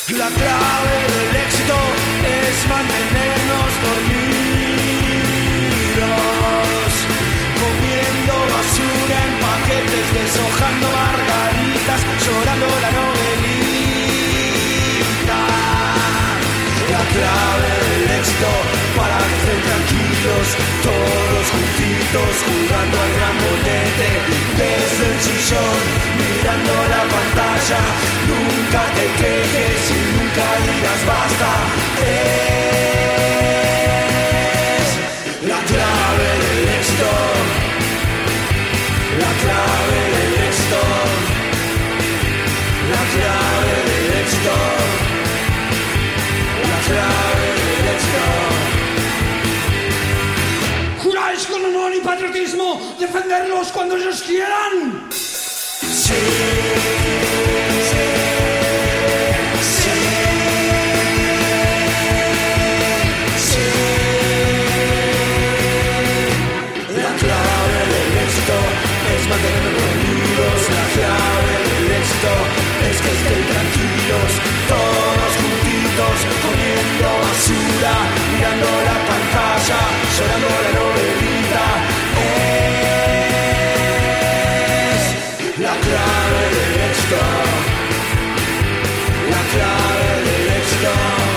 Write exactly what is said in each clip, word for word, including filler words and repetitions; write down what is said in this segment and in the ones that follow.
La clave del éxito es mantenernos dormidos, comiendo basura en paquetes, deshojando margaritas, llorando la novelita. La clave del éxito para que estén tranquilos, todos juntitos, jugando al gran bolete, desde el sillón, mirando la pantalla. Nunca te quejes y nunca digas basta. Es la clave del éxito, la clave del éxito, la clave del éxito, la clave del éxito. ¿Juráis con honor y patriotismo defenderlos cuando ellos quieran? Sí. Mantenernos dormidos, la clave del éxito es que estén tranquilos, todos juntitos, comiendo basura, mirando la pantalla, llorando la novelita. Es la clave del éxito, la clave del éxito,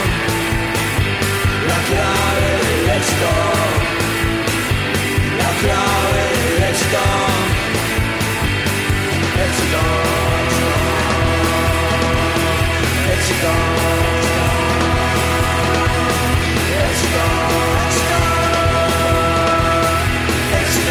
la clave del éxito, la clave del éxito. Éxito, éxito, éxito, éxito.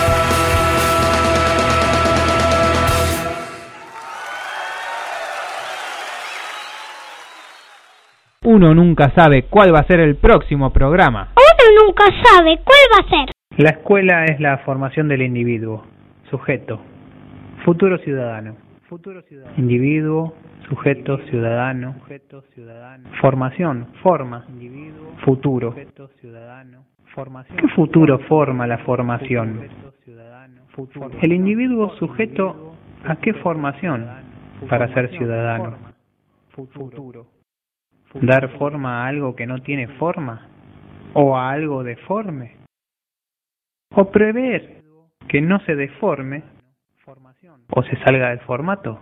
Uno nunca sabe cuál va a ser el próximo programa. Uno nunca sabe cuál va a ser. La escuela es la formación del individuo, sujeto. Futuro ciudadano. Futuro ciudadano. Individuo, sujeto, ciudadano. Sujeto, ciudadano. Formación, forma. Individuo, futuro. Sujeto, ciudadano. Formación. ¿Qué futuro forma la formación? Sujeto, ciudadano. Futuro. El individuo sujeto ¿a qué formación? Para ser ciudadano. Futuro. Dar forma a algo que no tiene forma. O a algo deforme. O prever que no se deforme o se salga del formato.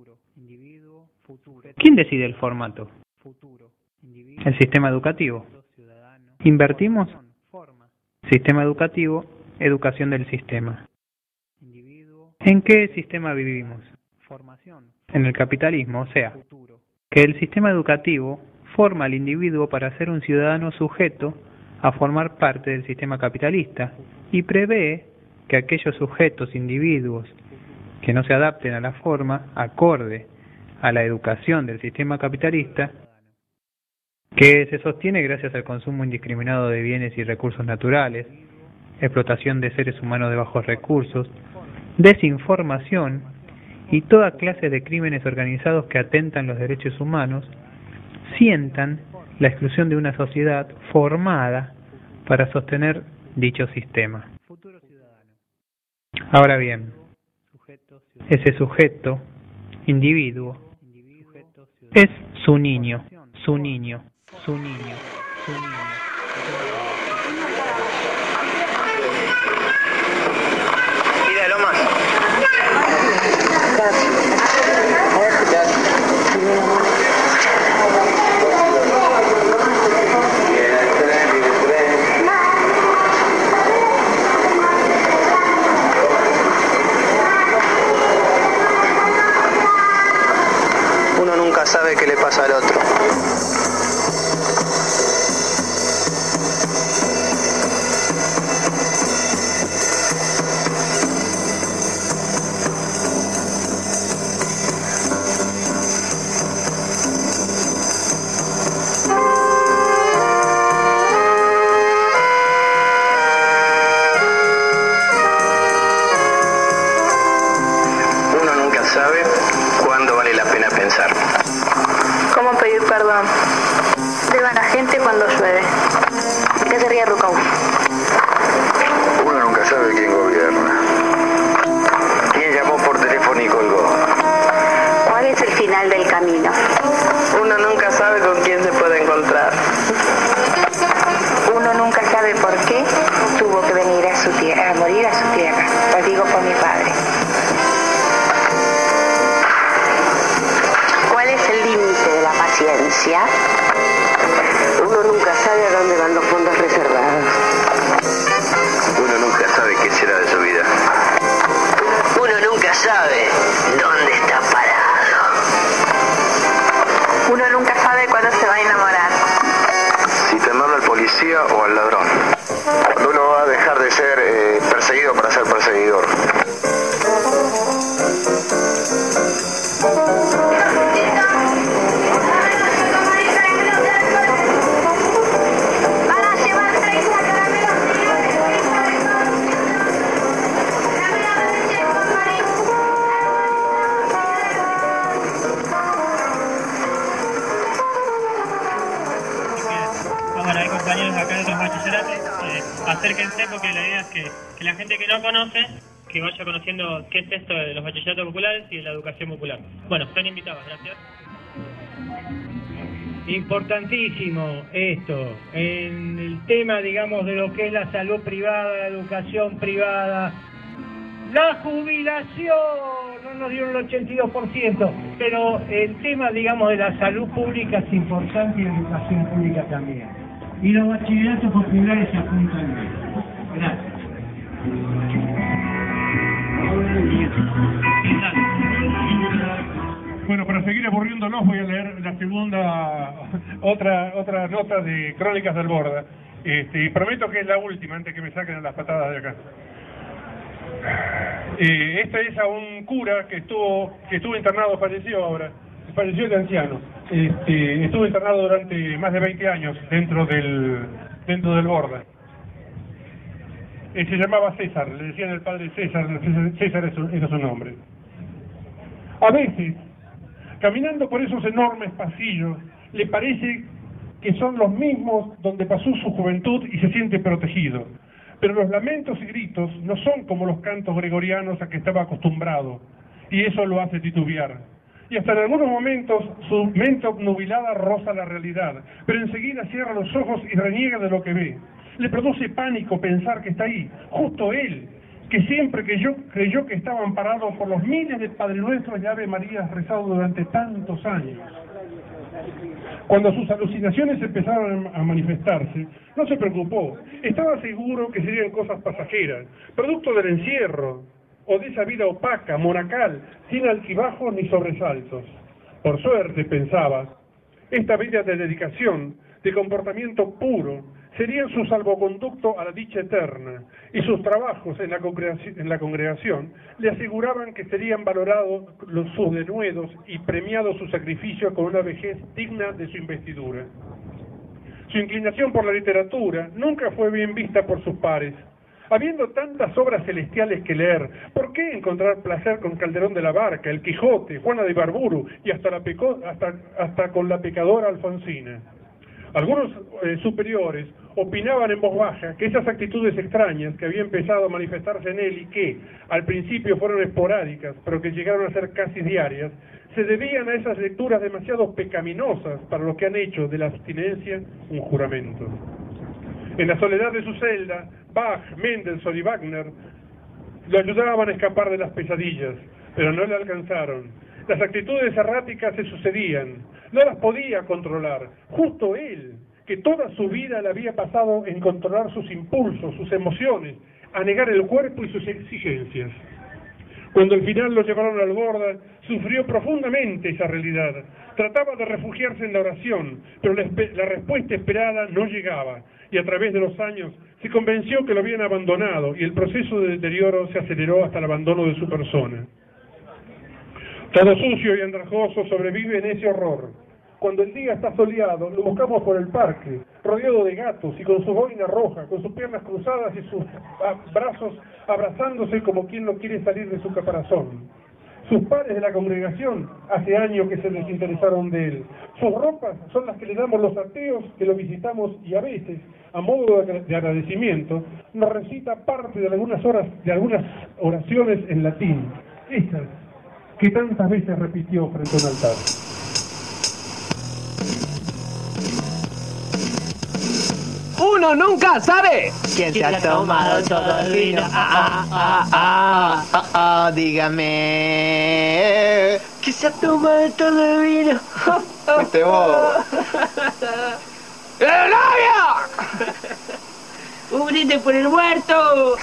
¿Quién decide el formato? El sistema educativo. Invertimos sistema educativo, educación del sistema. ¿En qué sistema vivimos? En el capitalismo, o sea, que el sistema educativo forma al individuo para ser un ciudadano sujeto a formar parte del sistema capitalista y prevé que aquellos sujetos, individuos, que no se adapten a la forma acorde a la educación del sistema capitalista, que se sostiene gracias al consumo indiscriminado de bienes y recursos naturales, explotación de seres humanos de bajos recursos, desinformación y toda clase de crímenes organizados que atentan los derechos humanos, sientan la exclusión de una sociedad formada para sostener dicho sistema. Ahora bien, ese sujeto, individuo, es su niño, su niño, su niño, su niño. Mira, Lomas. Uno nunca sabe qué le pasa al otro. perdón. Beban a gente cuando llueve. ¿De qué se ríe Rucau? Uno nunca sabe quién gobierna. ¿Quién llamó por teléfono y colgó? ¿Cuál es el final del camino? Uno nunca sabe con quién se puede encontrar. Uno nunca sabe por qué tuvo que venir a su tierra, a morir a su tierra. Lo digo por mi padre. ¿Cuál es el límite de la paciencia? Uno nunca sabe a dónde van los fondos reservados. Uno nunca sabe qué será de su vida. Uno nunca sabe dónde está parado. Uno nunca sabe cuándo se va a enamorar. Si temerle al policía o al ladrón. Cuando uno va a dejar de ser eh, perseguido para ser perseguidor. Compañeros acá de los bachilleratos, eh, acérquense porque la idea es que, que la gente que no conoce, que vaya conociendo qué es esto de los bachilleratos populares y de la educación popular. Bueno, están invitados, gracias. Importantísimo esto, en el tema, digamos, de lo que es la salud privada, la educación privada, la jubilación, no nos dieron el ochenta y dos por ciento, pero el tema, digamos, de la salud pública es importante y la educación pública también. Y los bachilleratos populares se apuntan bien. Gracias. Bueno, para seguir aburriéndonos voy a leer la segunda, otra otra nota de Crónicas del Borda. Este, y prometo que es la última antes que me saquen a las patadas de acá. Eh, esta es a un cura que estuvo que estuvo internado, falleció ahora, falleció de anciano. Este, estuvo internado durante más de veinte años dentro del dentro del Borda. Eh, se llamaba César, le decían el padre César, César era su, era su nombre. A veces, caminando por esos enormes pasillos, le parece que son los mismos donde pasó su juventud y se siente protegido. Pero los lamentos y gritos no son como los cantos gregorianos a que estaba acostumbrado, y eso lo hace titubear. Y hasta en algunos momentos su mente obnubilada roza la realidad, pero enseguida cierra los ojos y reniega de lo que ve. Le produce pánico pensar que está ahí, justo él, que siempre que yo creyó que estaba amparado por los miles de Padre Nuestros y Ave Marías rezados durante tantos años. Cuando sus alucinaciones empezaron a manifestarse, no se preocupó, estaba seguro que serían cosas pasajeras, producto del encierro, o de esa vida opaca, monacal, sin altibajos ni sobresaltos. Por suerte, pensaba, esta vida de dedicación, de comportamiento puro, serían su salvoconducto a la dicha eterna, y sus trabajos en la congregación, en la congregación le aseguraban que serían valorados los, sus denuedos y premiados su sacrificio con una vejez digna de su investidura. Su inclinación por la literatura nunca fue bien vista por sus pares. Habiendo tantas obras celestiales que leer, ¿por qué encontrar placer con Calderón de la Barca, El Quijote, Juana de Ibarburu y hasta, la peco, hasta, hasta con la pecadora Alfonsina? Algunos eh, superiores opinaban en voz baja que esas actitudes extrañas que habían empezado a manifestarse en él y que al principio fueron esporádicas, pero que llegaron a ser casi diarias, se debían a esas lecturas demasiado pecaminosas para los que han hecho de la abstinencia un juramento. En la soledad de su celda, Bach, Mendelssohn y Wagner lo ayudaban a escapar de las pesadillas, pero no le alcanzaron. Las actitudes erráticas se sucedían, no las podía controlar. Justo él, que toda su vida le había pasado en controlar sus impulsos, sus emociones, a negar el cuerpo y sus exigencias. Cuando al final lo llevaron al Borda, sufrió profundamente esa realidad. Trataba de refugiarse en la oración, pero la, la respuesta esperada no llegaba, y a través de los años se convenció que lo habían abandonado, y el proceso de deterioro se aceleró hasta el abandono de su persona. Todo sucio y andrajoso sobrevive en ese horror. Cuando el día está soleado, lo buscamos por el parque, rodeado de gatos y con su boina roja, con sus piernas cruzadas y sus brazos abrazándose como quien no quiere salir de su caparazón. Sus padres de la congregación hace años que se desinteresaron de él. Sus ropas son las que le damos los ateos que lo visitamos y a veces, a modo de agradecimiento, nos recita parte de algunas horas, de algunas oraciones en latín. Esas que tantas veces repitió frente a un altar. Uno nunca sabe quién se ha tomado todo el vino. Ah, ah, ah, ah, ah, dígame. ¿Quién se ha tomado todo el vino? Fuiste vos. ¡El novio! ¡Un brindis por el muerto!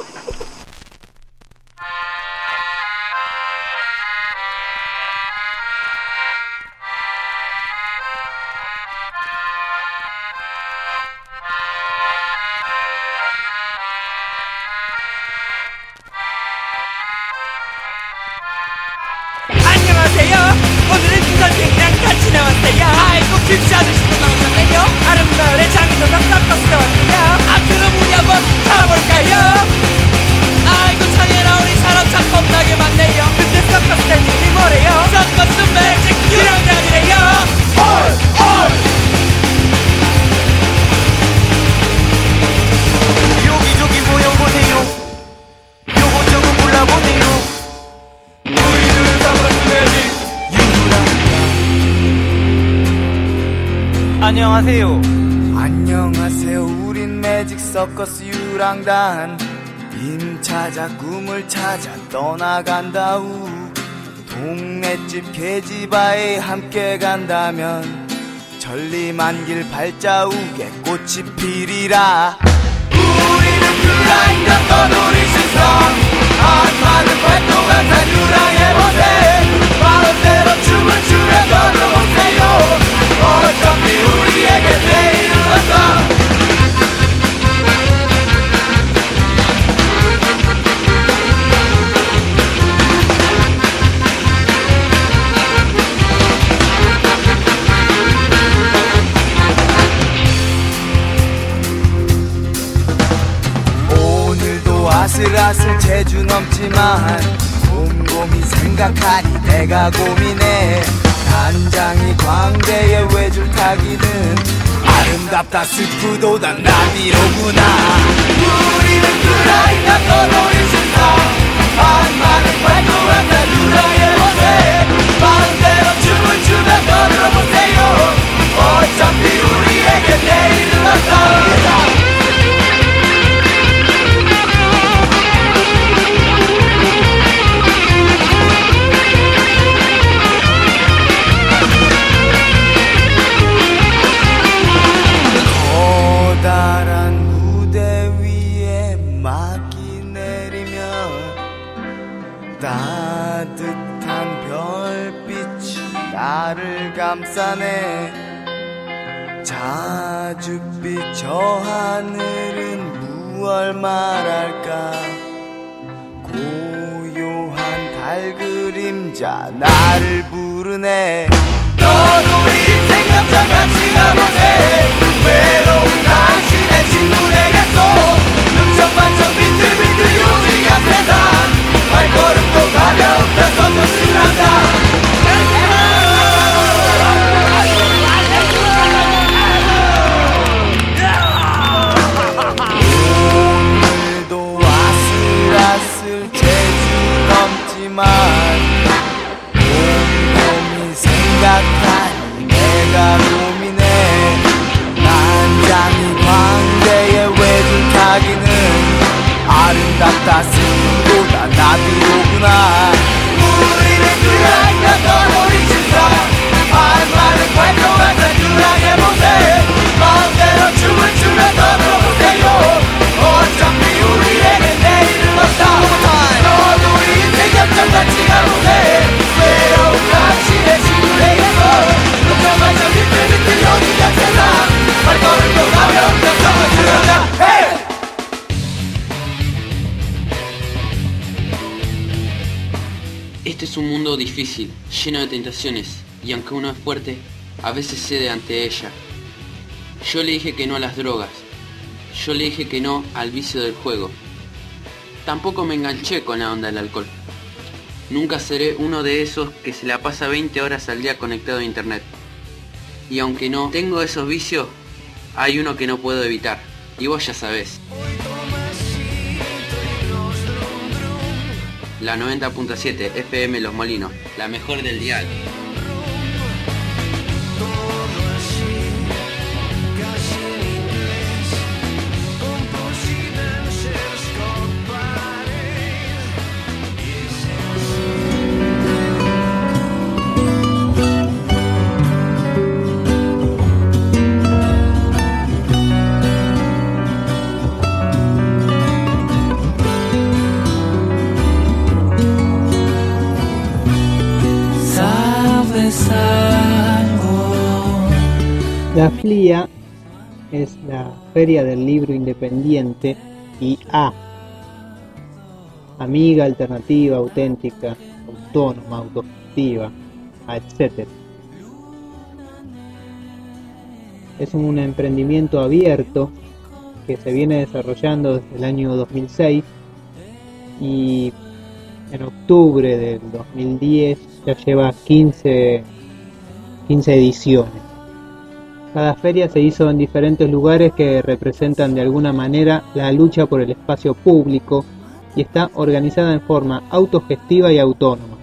안녕하세요. 오늘은 주선생이랑 같이 나왔어요. 아이고 김치 아저씨도 나오셨네요. 아름마을에 장인어른 깎아서 나왔어요. 아 그럼 우리 한번 살아볼까요? 아이고 장애라 우리 사람 참 겁나게 많네요. 근데 깎아서 된 일이 뭐래요? 깎아서 매직 유랑단이래요. 헐! 헐! 여기저기 모여보세요. 요거 저거 골라보세요. 안녕하세요. 안녕하세요. 우린 매직 서커스 유랑단. 빔 찾아 꿈을 찾아 떠나간다우. 동네집 계집아에 함께 간다면 천리만길 발자국에 꽃이 피리라. 우리는 유랑단 떠돌이 신성. 한마는 활동한 산 유랑해보세. 마음대로 춤을 추며 떠들어보세요. 어차피 우리에게 내일은 없어. 오늘도 아슬아슬 재주 넘지만 곰곰이 생각하니 내가 고민해. 단장이 광대에 외줄 타기는 아름답다 슬프도다 나비로구나. 우리는 그라이나 떠돌이 신성. 한마는 활동한 날 유랑해보세. 마음대로 춤을 추며 떠들어보세요. 어차피 우리에게 내일은 없어. 커다란 무대 위에 막이 내리면 따뜻한 별빛이 나를 감싸네. 자줏빛 저 하늘은 무얼 말할까. 고요한 달 그림자 나를 부르네. 너도 우리 생각장 같이 가보세. 외로운 당신의 친구에게서 눈천반천 비틀비틀 요지가 세상. 발걸음도 가볍다 서커스 한다. 오늘도 아슬아슬 재주 넘지만 곰곰이 생각하니 내가 고민해. 난장이 광대에 외줄 타기는 아름답다 슬프보다 나비로구나. 우리는 그랑이나 떠돌이 신사. 한마는 활동한 산 유랑해보세. 마음대로 춤을 추며 떠들어보세요. 어차피 우리에게 내일은 없다. 너도 우리 인생 역전 같이 가보세. 외로운 당신의 친구에게서 눈썹만점 비틀비틀 여기가 세상. 발걸음도 가볍다 서커스 한다. Este es un mundo difícil, lleno de tentaciones, y aunque uno es fuerte, a veces cede ante ella. Yo le dije que no a las drogas, yo le dije que no al vicio del juego. Tampoco me enganché con la onda del alcohol. Nunca seré uno de esos que se la pasa veinte horas al día conectado a internet. Y aunque no tengo esos vicios, hay uno que no puedo evitar, y vos ya sabés. La noventa punto siete F M Los Molinos, la mejor del dial. recuerdes algo. La F L I A es la Feria del Libro Independiente y A. Amiga, alternativa, auténtica, autónoma, autogestiva, etcétera. Es un emprendimiento abierto que se viene desarrollando desde el año dos mil seis y en octubre del dos mil diez ya lleva quince, quince ediciones. Cada feria se hizo en diferentes lugares que representan de alguna manera la lucha por el espacio público y está organizada en forma autogestiva y autónoma.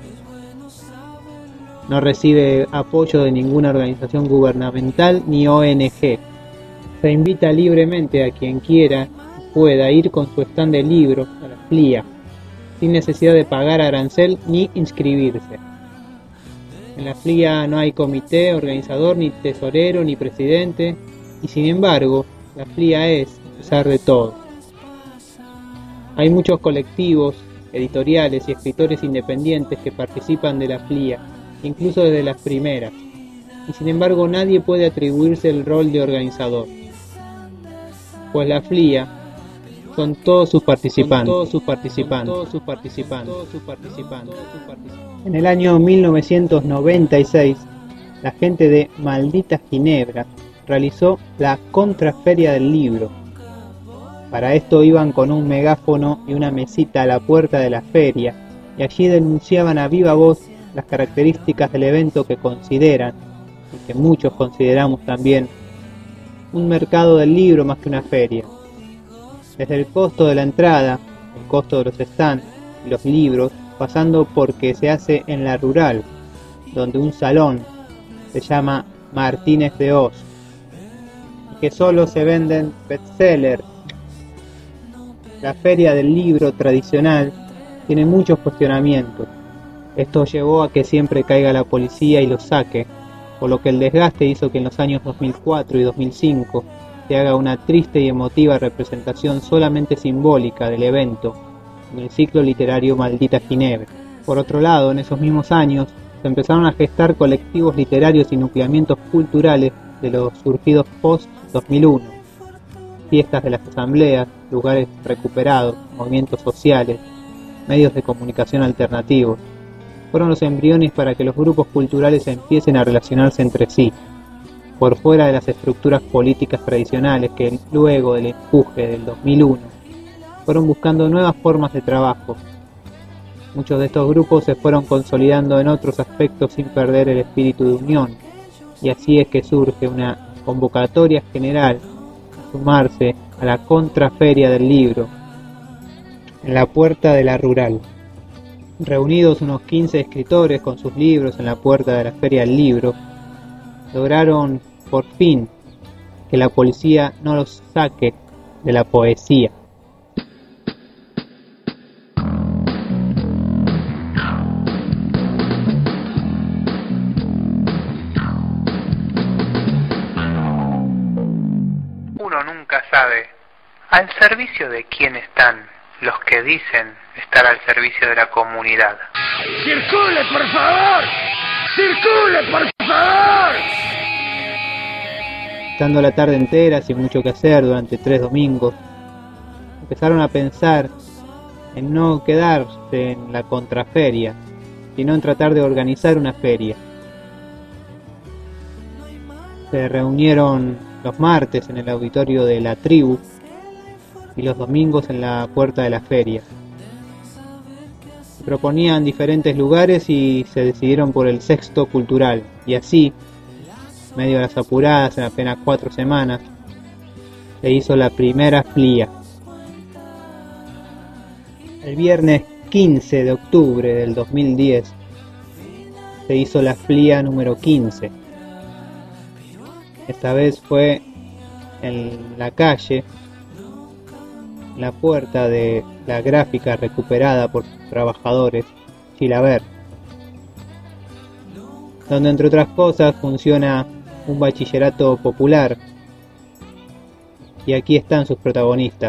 No recibe apoyo de ninguna organización gubernamental ni O N G. Se invita libremente a quien quiera pueda ir con su stand de libros a la F L I A, sin necesidad de pagar arancel ni inscribirse. En la F L I A no hay comité organizador, ni tesorero, ni presidente, y sin embargo, la F L I A es, a pesar de todo. Hay muchos colectivos, editoriales y escritores independientes que participan de la F L I A, incluso desde las primeras, y sin embargo nadie puede atribuirse el rol de organizador, pues la F L I A son todos sus participantes, todos sus participantes, todos sus participantes, todos sus participantes. En el año mil novecientos noventa y seis, la gente de Maldita Ginebra realizó la Contraferia del Libro. Para esto iban con un megáfono y una mesita a la puerta de la feria, y allí denunciaban a viva voz las características del evento que consideran, y que muchos consideramos también, un mercado del libro más que una feria. Desde el costo de la entrada, el costo de los stands y los libros, pasando por que se hace en la rural, donde un salón se llama Martínez de Oz, y que solo se venden bestsellers. La feria del libro tradicional tiene muchos cuestionamientos. Esto llevó a que siempre caiga la policía y lo saque, por lo que el desgaste hizo que en los años dos mil cuatro y dos mil cinco se haga una triste y emotiva representación solamente simbólica del evento en el ciclo literario Maldita Ginebra. Por otro lado, en esos mismos años se empezaron a gestar colectivos literarios y nucleamientos culturales de los surgidos post dos mil uno, fiestas de las asambleas, lugares recuperados, movimientos sociales, medios de comunicación alternativos. Fueron los embriones para que los grupos culturales empiecen a relacionarse entre sí, por fuera de las estructuras políticas tradicionales que luego del empuje del dos mil uno fueron buscando nuevas formas de trabajo. Muchos de estos grupos se fueron consolidando en otros aspectos sin perder el espíritu de unión, y así es que surge una convocatoria general a sumarse a la Contraferia del Libro en la puerta de la rural. Reunidos unos quince escritores con sus libros en la puerta de la Feria del Libro, lograron por fin que la policía no los saque de la poesía. Uno nunca sabe al servicio de quién están los que dicen estar al servicio de la comunidad. ¡Circule, por favor! ¡Circule, por favor! Estando la tarde entera sin mucho que hacer durante tres domingos, empezaron a pensar en no quedarse en la contraferia, sino en tratar de organizar una feria. Se reunieron los martes en el auditorio de la tribu y los domingos en la puerta de la feria. Se proponían diferentes lugares y se decidieron por el Sexto Cultural, y así, medio de las apuradas, en apenas cuatro semanas, se hizo la primera F L I A. El viernes quince de octubre del dos mil diez se hizo la F L I A número quince. Esta vez fue en la calle, en la puerta de la gráfica recuperada por sus trabajadores, Chilaver, donde entre otras cosas funciona un bachillerato popular, y aquí están sus protagonistas.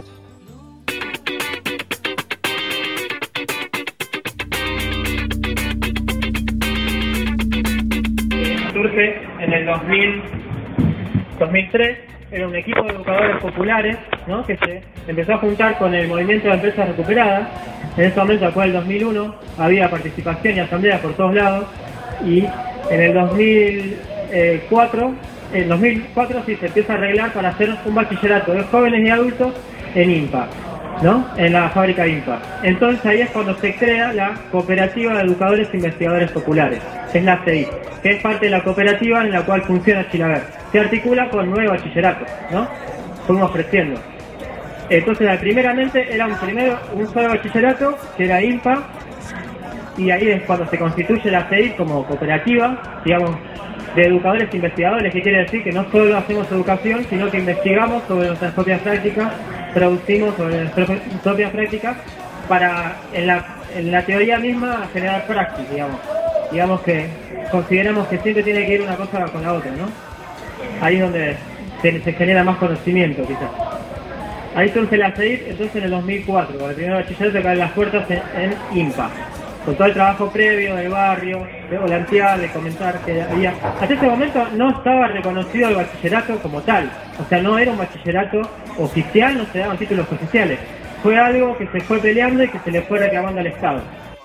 surge en el dos mil, dos mil tres. Era un equipo de educadores populares, ¿no?, que se empezó a juntar con el movimiento de empresas recuperadas. En ese momento, después del dos mil uno, había participación y asamblea por todos lados, y en el dos mil cuatro, en dos mil cuatro sí se empieza a arreglar para hacer un bachillerato de jóvenes y adultos en IMPA, ¿no?, en la fábrica de IMPA. Entonces ahí es cuando se crea la Cooperativa de Educadores e Investigadores Populares, que es la C E I, que es parte de la cooperativa en la cual funciona Chilaver. Se articula con nueve bachilleratos, ¿no? Fuimos creciendo. Entonces, primeramente era un primero un solo bachillerato, que era IMPA, y ahí es cuando se constituye la C E I como cooperativa, digamos, de educadores e investigadores, que quiere decir que no solo hacemos educación, sino que investigamos sobre nuestras propias prácticas, producimos sobre nuestras propias prácticas, para, en la, en la teoría misma, generar praxis, digamos. Digamos que consideramos que siempre tiene que ir una cosa con la otra, ¿no? Ahí es donde se, se genera más conocimiento, quizás. Ahí surge la C E I, entonces en el dos mil cuatro, con el primer bachillerato que abre las puertas en, en IMPA, con todo el trabajo previo del barrio, de volantear, de comentar que había... Hasta ese momento no estaba reconocido el bachillerato como tal, o sea, no era un bachillerato oficial, no se daban títulos oficiales. Fue algo que se fue peleando y que se le fue reclamando al Estado.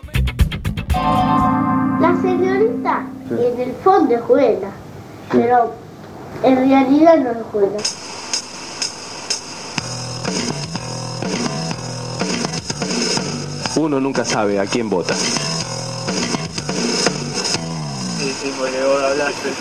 La señorita en el fondo juega, pero en realidad no lo juega. Uno nunca sabe a quién vota. Sí, sí, porque vos hablaste.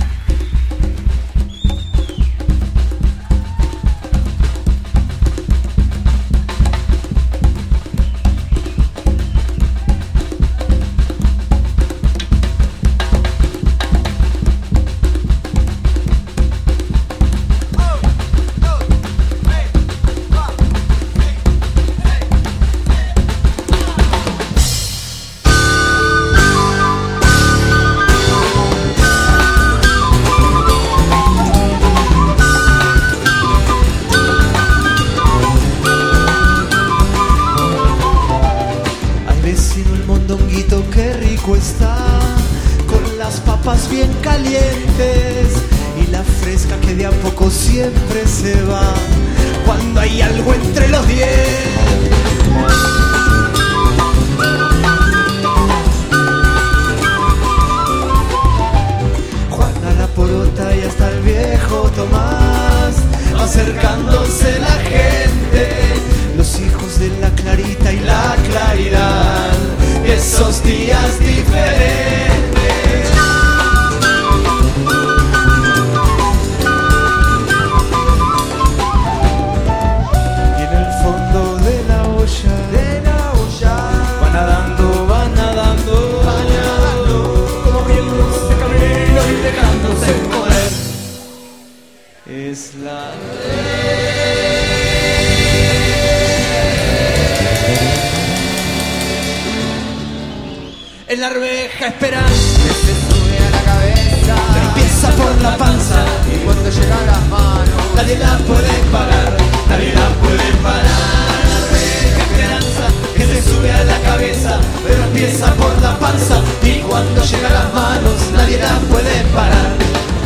En la arveja esperando que se sube a la cabeza, pero empieza por la panza y cuando llega a las manos nadie la puede parar, nadie la puede parar. La arveja esperanza que se sube a la cabeza, pero empieza por la panza y cuando llega a las manos nadie la puede parar.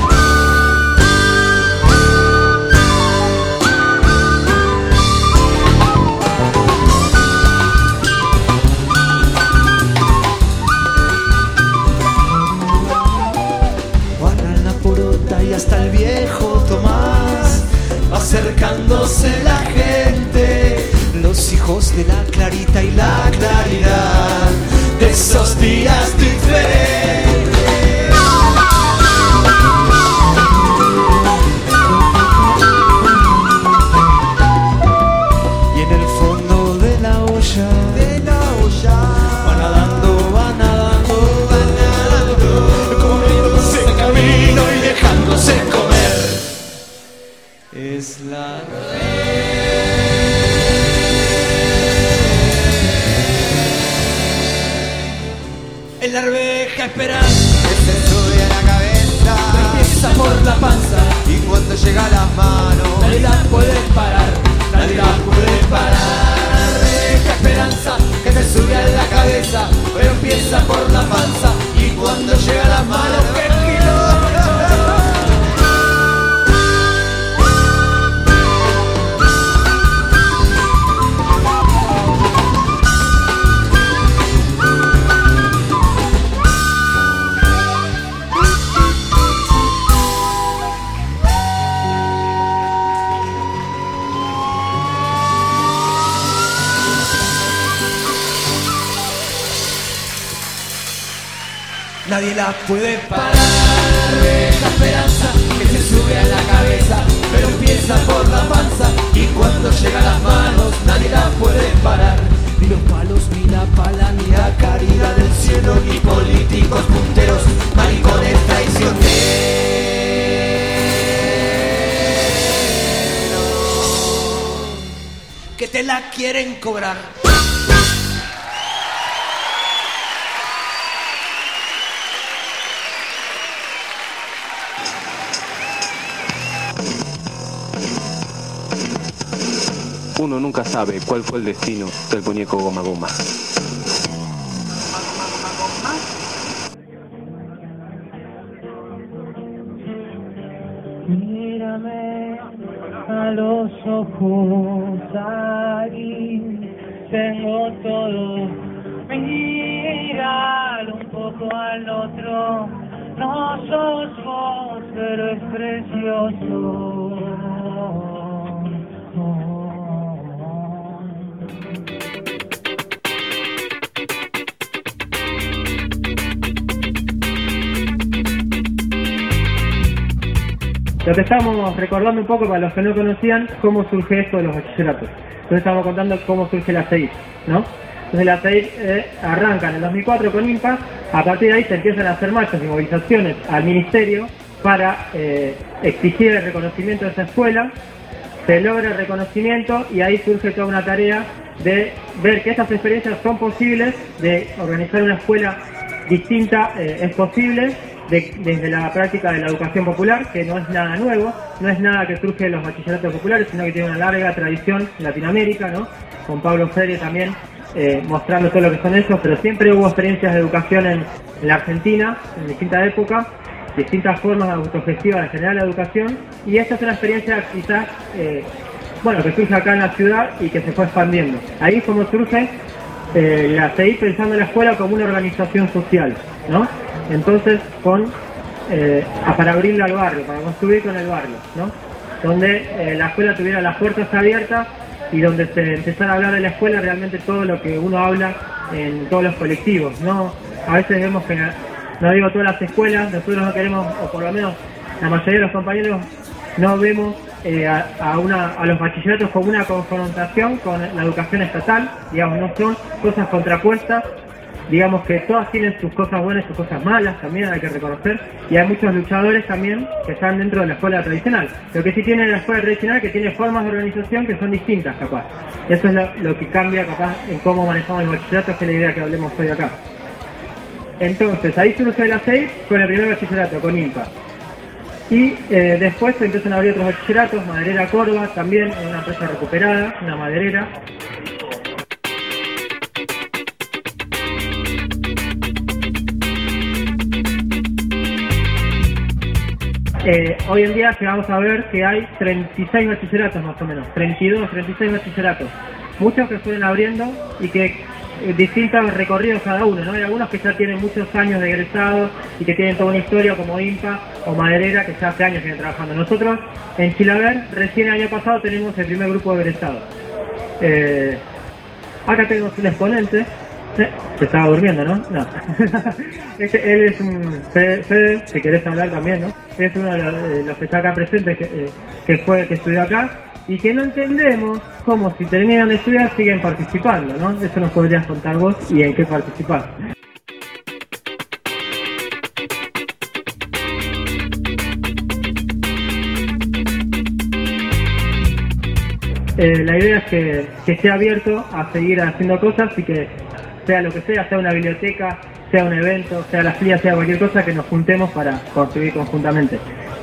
Hasta el viejo Tomás va acercándose la gente, los hijos de la clarita y la claridad de esos días diferentes. Y en el fondo de la olla, de la olla, van nadando, van nadando, van nadando, corriéndose en camino y dejándose comer. Es la en la nadie la puede parar. Esta esperanza que se sube a la cabeza, pero empieza por la panza y cuando llega a las manos nadie la puede parar. Ni los palos, ni la pala, ni la caridad del cielo, ni políticos punteros, maricones traicioneros que te la quieren cobrar. Uno nunca sabe cuál fue el destino del muñeco Goma Goma. Mírame a los ojos, ahí tengo todo. Míralo un poco al otro, no sos vos, pero es precioso. Lo que estamos recordando un poco para los que no conocían cómo surge esto de los bachilleratos. Entonces estamos contando cómo surge la C E I P, ¿no? Entonces la C E I P eh, arranca en el dos mil cuatro con INPA, a partir de ahí se empiezan a hacer marchas y movilizaciones al ministerio para eh, exigir el reconocimiento de esa escuela, se logra el reconocimiento y ahí surge toda una tarea de ver que estas experiencias son posibles, de organizar una escuela distinta, eh, es posible, de, desde la práctica de la educación popular, que no es nada nuevo, no es nada que surge de los bachilleratos populares, sino que tiene una larga tradición en Latinoamérica, ¿no? Con Pablo Freire también eh, mostrando todo lo que son esos, pero siempre hubo experiencias de educación en, en la Argentina, en distintas épocas, distintas formas autogestivas de generar la educación, y esta es una experiencia quizás, eh, bueno, que surge acá en la ciudad y que se fue expandiendo. Ahí es como surge eh, la C E I P pensando en la escuela como una organización social, ¿no? Entonces, con eh, para abrirla al barrio, para construir con el barrio, ¿no? Donde eh, la escuela tuviera las puertas abiertas y donde se empezara a hablar de la escuela realmente todo lo que uno habla en todos los colectivos, ¿no? A veces vemos que, no digo todas las escuelas, nosotros no queremos, o por lo menos la mayoría de los compañeros, no vemos eh, a, a, una, a los bachilleratos como una confrontación con la educación estatal, digamos, no son cosas contrapuestas, digamos que todas tienen sus cosas buenas y sus cosas malas, también hay que reconocer, y hay muchos luchadores también que están dentro de la escuela tradicional. Lo que sí tiene la escuela tradicional que tiene formas de organización que son distintas, capaz. Eso es lo, lo que cambia, capaz, en cómo manejamos el bachillerato, que es la idea que hablemos hoy acá. Entonces, ahí surge la C E I P con el primer bachillerato, con INPA. Y eh, después se empiezan a abrir otros bachilleratos, Maderera Córdoba, también en una empresa recuperada, una maderera. Eh, hoy en día llegamos a ver que hay treinta y seis bachilleratos más o menos, treinta y dos, treinta y seis bachilleratos. Muchos que fueron abriendo y que eh, distintos recorridos cada uno, ¿no? Hay algunos que ya tienen muchos años de egresados y que tienen toda una historia como INPA o Maderera, que ya hace años vienen trabajando. Nosotros en Chilaver, recién el año pasado tenemos el primer grupo de egresados. Eh, acá tenemos un exponente. Eh, se estaba durmiendo, ¿no? No. este, él es un Fede, si querés hablar también, ¿no? Es uno de los, de los que está acá presente, que, eh, que fue, que estudió acá, y que no entendemos cómo si terminan de estudiar siguen participando, ¿no? Eso nos podrías contar vos y en qué participás. Eh, la idea es que, que esté abierto a seguir haciendo cosas y que sea lo que sea, sea una biblioteca, sea un evento, sea la fila, sea cualquier cosa, que nos juntemos para construir conjuntamente.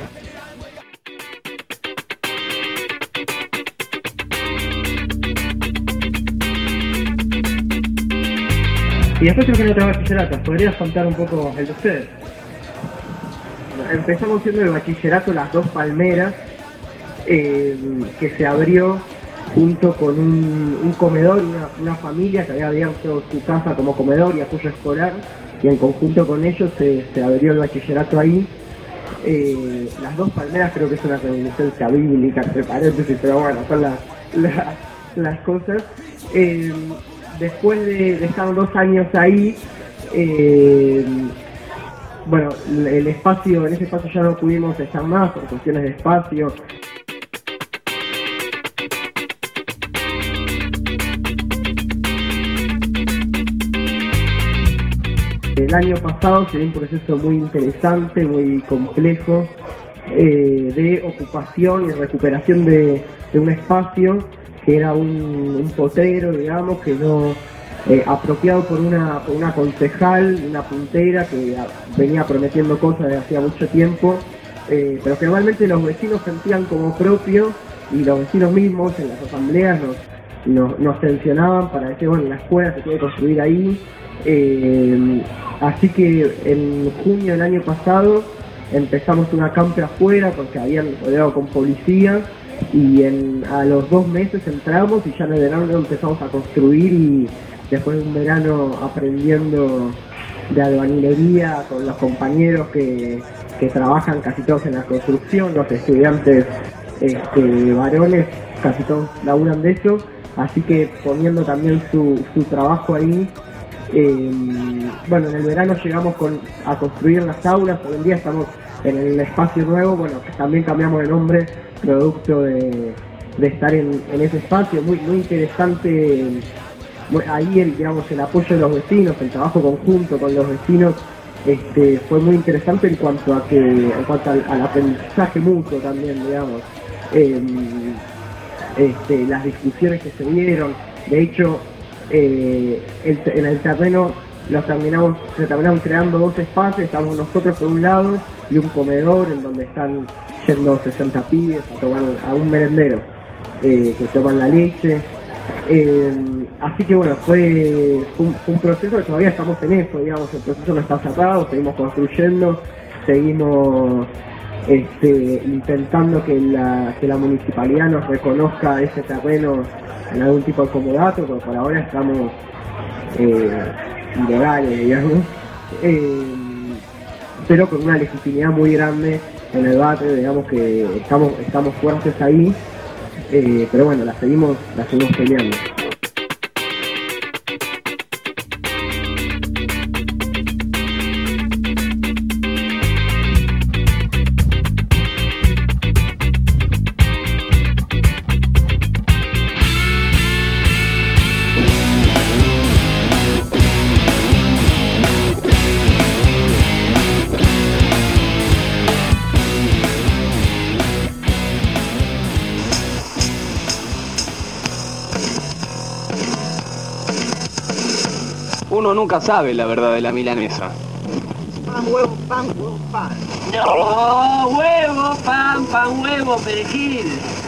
Y después creo que en otros bachilleratos, ¿podrías contar un poco el de ustedes? Empezamos siendo el bachillerato Las Dos Palmeras, eh, que se abrió junto con un, un comedor, una, una familia que había abierto su casa como comedor y apoyo escolar, y en conjunto con ellos se, se abrió el bachillerato ahí. Eh, las Dos Palmeras creo que es una reminiscencia bíblica, entre paréntesis, pero bueno, son la, la, las cosas. Eh, después de, de estar dos años ahí, eh, bueno, el espacio, en ese espacio ya no pudimos estar más por cuestiones de espacio. El año pasado se dio un proceso muy interesante, muy complejo, eh, de ocupación y recuperación de, de un espacio que era un, un potrero, digamos, que no eh, apropiado por una, por una concejal, una puntera que a, venía prometiendo cosas desde hacía mucho tiempo, eh, pero que normalmente los vecinos sentían como propio y los vecinos mismos en las asambleas nos, nos, nos tensionaban para decir, bueno, la escuela se puede construir ahí. Eh, así que en junio del año pasado empezamos una campe afuera porque habían rodeado con policía y en, a los dos meses entramos y ya en el verano empezamos a construir y después de un verano aprendiendo de albañilería con los compañeros que, que trabajan casi todos en la construcción, los estudiantes este, varones casi todos laburan de eso, así que poniendo también su, su trabajo ahí. Eh, bueno, en el verano llegamos con, a construir las aulas, hoy en día estamos en el espacio nuevo, bueno, también cambiamos de nombre, producto de, de estar en, en ese espacio, muy muy interesante, ahí el, digamos, el apoyo de los vecinos, el trabajo conjunto con los vecinos, este, fue muy interesante en cuanto a que, en cuanto al, al aprendizaje mutuo también, digamos, eh, este, las discusiones que se dieron, de hecho, Eh, el, en el terreno los terminamos, se terminaron creando dos espacios, estamos nosotros por un lado y un comedor en donde están yendo sesenta pibes a tomar a un merendero eh, que toman la leche, eh, así que bueno, fue un, un proceso que todavía estamos en eso, digamos, el proceso no está cerrado, seguimos construyendo, seguimos este, intentando que la, que la municipalidad nos reconozca ese terreno en algún tipo de comodato, porque por ahora estamos eh, ilegales, digamos, eh, pero con una legitimidad muy grande en el barrio, digamos que estamos estamos fuertes ahí, eh, pero bueno, la seguimos, la seguimos peleando. Uno nunca sabe la verdad de la milanesa. Pan, huevo, pan, huevo, pan. No, huevo, pan, pan, huevo, perejil.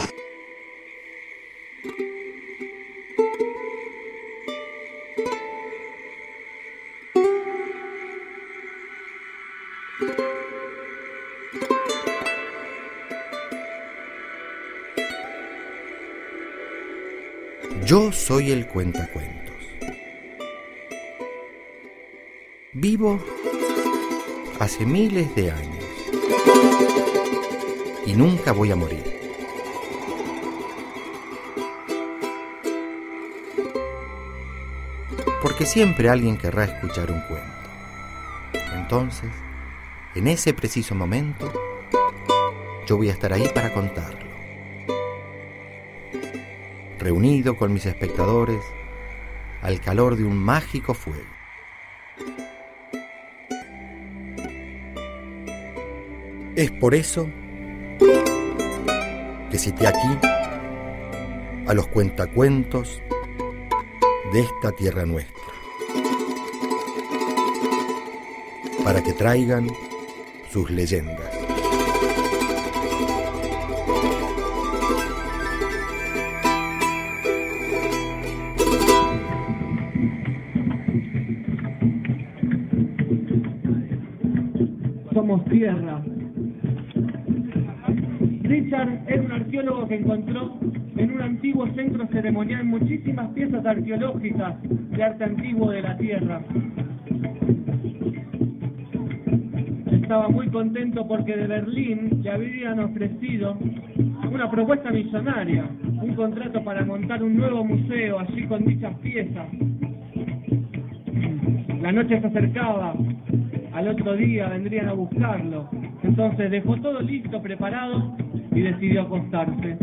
Yo soy el cuentacuentos. Vivo hace miles de años y nunca voy a morir. Porque siempre alguien querrá escuchar un cuento. Entonces, en ese preciso momento, yo voy a estar ahí para contarlo. Reunido con mis espectadores al calor de un mágico fuego. Es por eso que cité aquí a los cuentacuentos de esta tierra nuestra, para que traigan sus leyendas. Somos tierra. Richard era un arqueólogo que encontró en un antiguo centro ceremonial muchísimas piezas arqueológicas de arte antiguo de la tierra. Estaba muy contento porque de Berlín le habían ofrecido una propuesta millonaria, un contrato para montar un nuevo museo allí con dichas piezas. La noche se acercaba al otro día vendrían a buscarlo. Entonces dejó todo listo, preparado y decidió acostarse.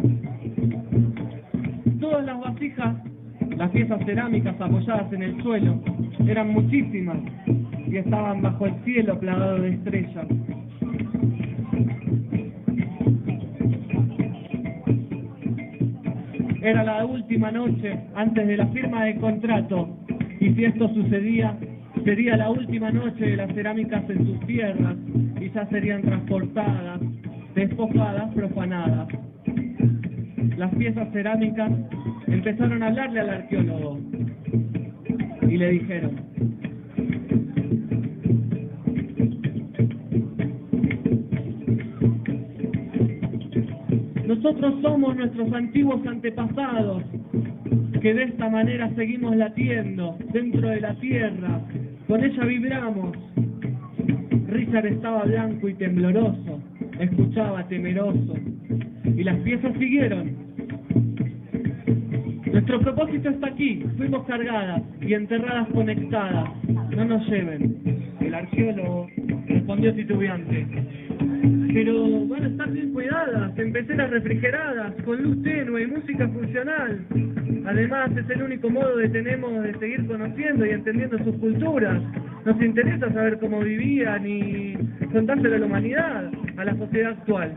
Todas las vasijas, las piezas cerámicas apoyadas en el suelo, eran muchísimas y estaban bajo el cielo plagado de estrellas. Era la última noche antes de la firma del contrato, y si esto sucedía, sería la última noche de las cerámicas en sus tierras, y ya serían transportadas, despojadas, profanadas. Las piezas cerámicas empezaron a hablarle al arqueólogo y le dijeron: nosotros somos nuestros antiguos antepasados, que de esta manera seguimos latiendo dentro de la tierra, con ella vibramos. Richard estaba blanco y tembloroso, escuchaba temeroso, y las piezas siguieron. Nuestro propósito está aquí, fuimos cargadas y enterradas conectadas, no nos lleven. El arqueólogo respondió titubeante: pero van a estar bien cuidadas, en peceras refrigeradas, con luz tenue y música funcional. Además, es el único modo que tenemos de seguir conociendo y entendiendo sus culturas. Nos interesa saber cómo vivían y contárselo a la humanidad, a la sociedad actual.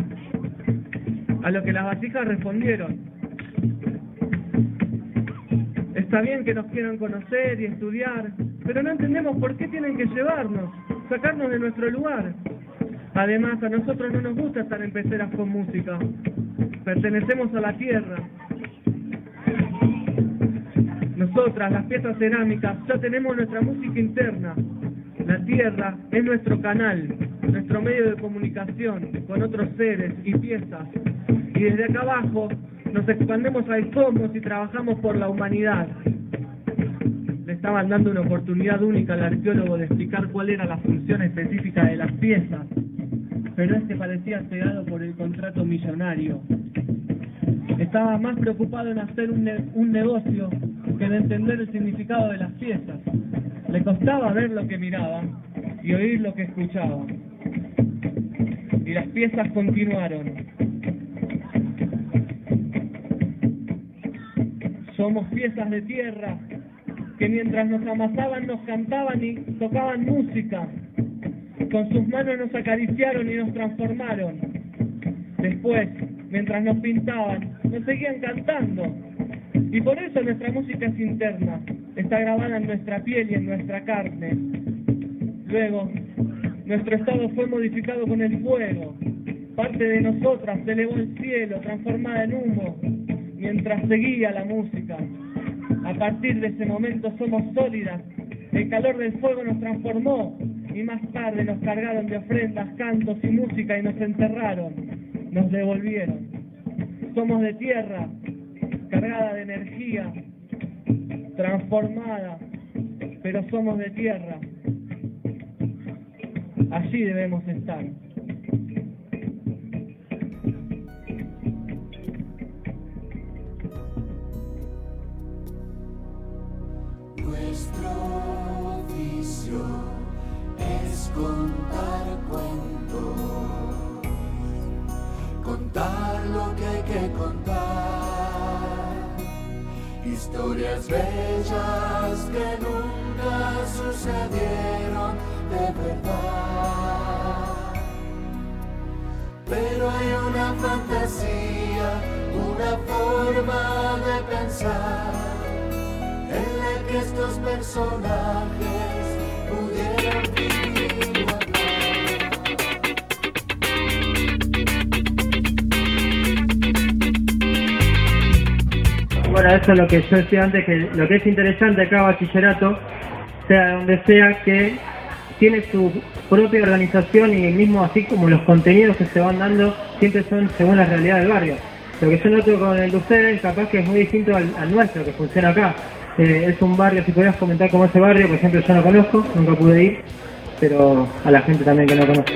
A lo que las vasijas respondieron: está bien que nos quieran conocer y estudiar, pero no entendemos por qué tienen que llevarnos, sacarnos de nuestro lugar. Además, a nosotros no nos gusta estar en peceras con música. Pertenecemos a la tierra. Nosotras, las piezas cerámicas, ya tenemos nuestra música interna. La tierra es nuestro canal, nuestro medio de comunicación con otros seres y piezas. Y desde acá abajo nos expandemos al cosmos y trabajamos por la humanidad. Le estaban dando una oportunidad única al arqueólogo de explicar cuál era la función específica de las piezas, pero este parecía cegado por el contrato millonario. Estaba más preocupado en hacer un, ne un negocio que en entender el significado de las piezas. Le costaba ver lo que miraba y oír lo que escuchaba. Y las piezas continuaron. Somos piezas de tierra que mientras nos amasaban nos cantaban y tocaban música. Con sus manos nos acariciaron y nos transformaron. Después, mientras nos pintaban, nos seguían cantando. Y por eso nuestra música es interna, está grabada en nuestra piel y en nuestra carne. Luego, nuestro estado fue modificado con el fuego. Parte de nosotras se elevó al cielo, transformada en humo, mientras seguía la música. A partir de ese momento somos sólidas. El calor del fuego nos transformó y más tarde nos cargaron de ofrendas, cantos y música y nos enterraron, nos devolvieron. Somos de tierra, cargada de energía, transformada, pero somos de tierra. Allí debemos estar. Nuestro oficio es contar cuentos, contar lo que hay que contar, historias bellas que nunca sucedieron de verdad. Pero hay una fantasía, una forma de pensar en la que estos personajes pudieran vivir o hablar. Bueno, eso es lo que yo decía antes, que lo que es interesante acá, bachillerato, sea donde sea, que tiene su propia organización y mismo así como los contenidos que se van dando siempre son según la realidad del barrio. Lo que yo noto con el de ustedes, capaz que es muy distinto al, al nuestro, que funciona acá. Eh, es un barrio, si podrías comentar cómo es ese barrio, por ejemplo, yo no conozco, nunca pude ir, pero a la gente también que no conoce.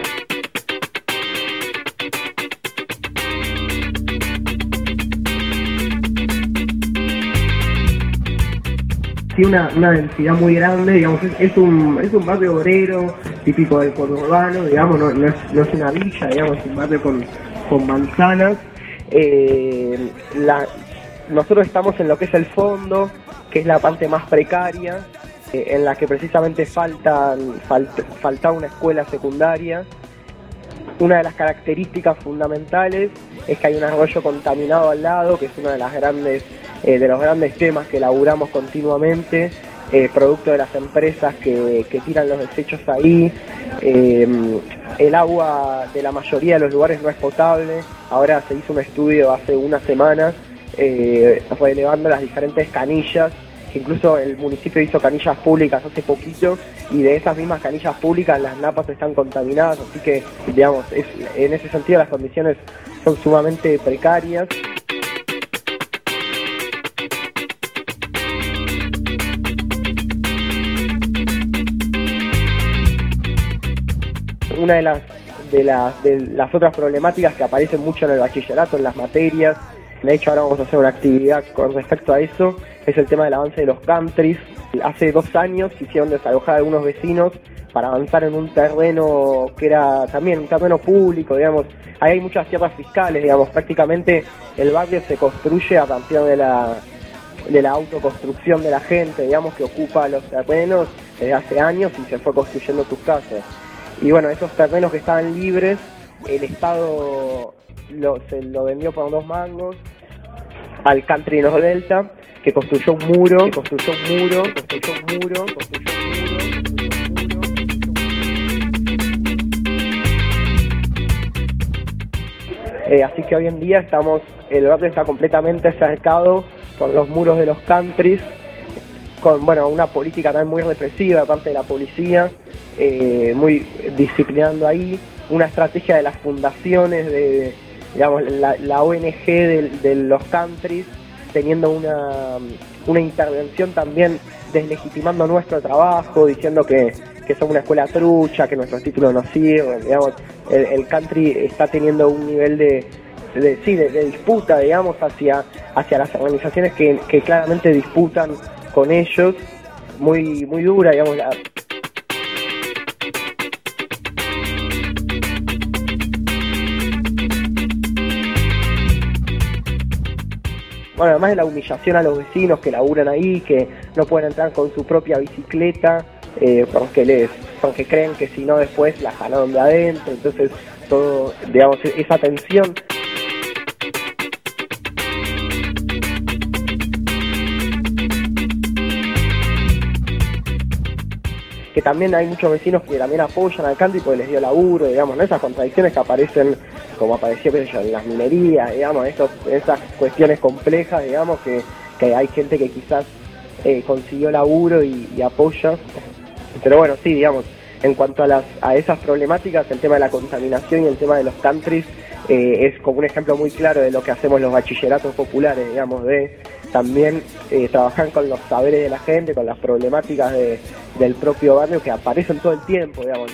Tiene una, una densidad muy grande, digamos, es, es un es un barrio obrero, típico del conurbano, digamos, no, no, es, no es una villa, digamos, es un barrio con, con manzanas. Eh, la, nosotros estamos en lo que es el fondo, que es la parte más precaria, eh, en la que precisamente faltan, falt, falta una escuela secundaria. Una de las características fundamentales es que hay un arroyo contaminado al lado, que es uno de las grandes, eh, de los grandes temas que laburamos continuamente, eh, producto de las empresas que, que tiran los desechos ahí. Eh, el agua de la mayoría de los lugares no es potable. Ahora se hizo un estudio hace una semana eh, relevando las diferentes canillas, que incluso el municipio hizo canillas públicas hace poquito, y de esas mismas canillas públicas las napas están contaminadas, así que, digamos, es, en ese sentido las condiciones son sumamente precarias. Una de las, de las, de las otras problemáticas que aparecen mucho en el bachillerato, en las materias, de hecho ahora vamos a hacer una actividad con respecto a eso, es el tema del avance de los countries. Hace dos años quisieron desalojar a algunos vecinos para avanzar en un terreno que era también un terreno público, digamos. Ahí hay muchas tierras fiscales, digamos, prácticamente el barrio se construye a partir de la, de la autoconstrucción de la gente, digamos, que ocupa los terrenos desde hace años y se fue construyendo sus casas. Y bueno, esos terrenos que estaban libres, el Estado lo, se lo vendió por dos mangos al Country North Delta, que construyó un muro, que construyó un muro, construyó un muro, construyó un muro, eh, así que hoy en día estamos, el barrio está completamente cercado por los muros de los countries, con bueno una política también muy represiva de parte de la policía, eh, muy disciplinando ahí, una estrategia de las fundaciones, de digamos la, la O N G de, de los countries, teniendo una, una intervención también deslegitimando nuestro trabajo, diciendo que, que somos una escuela trucha, que nuestros títulos no sirven, digamos, el, el country está teniendo un nivel de, de sí, de, de disputa, digamos, hacia, hacia las organizaciones que, que claramente disputan con ellos, muy, muy dura, digamos, la, bueno, además de la humillación a los vecinos que laburan ahí, que no pueden entrar con su propia bicicleta, eh, porque les, porque creen que si no después la jalaron de adentro, entonces todo, digamos, esa tensión. Que también hay muchos vecinos que también apoyan al country porque les dio laburo, digamos, ¿no? Esas contradicciones que aparecen, como apareció en las minerías, digamos, esos, esas cuestiones complejas, digamos, que, que hay gente que quizás eh, consiguió laburo y, y apoya. Pero bueno, sí, digamos, en cuanto a las a esas problemáticas, el tema de la contaminación y el tema de los countries eh, es como un ejemplo muy claro de lo que hacemos los bachilleratos populares, digamos, de también eh, trabajar con los saberes de la gente, con las problemáticas de, del propio barrio que aparecen todo el tiempo, digamos.